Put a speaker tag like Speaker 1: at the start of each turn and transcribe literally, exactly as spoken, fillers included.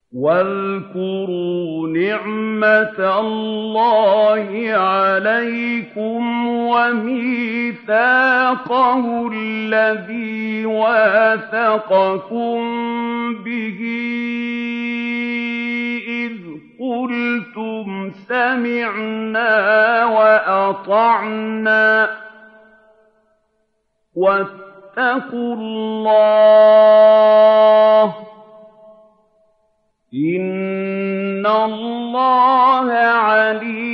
Speaker 1: وَاذْكُرُوا نِعْمَةَ اللَّهِ عَلَيْكُمْ وَمِيثَاقَهُ الَّذِي وَاثَقَكُم بِهِ إِذْ قُلْتُمْ سَمِعْنَا وَأَطَعْنَا ۖ وَاتَّقُوا اللَّهَ ۚ إِنَّ اللَّهَ عَلِيمٌ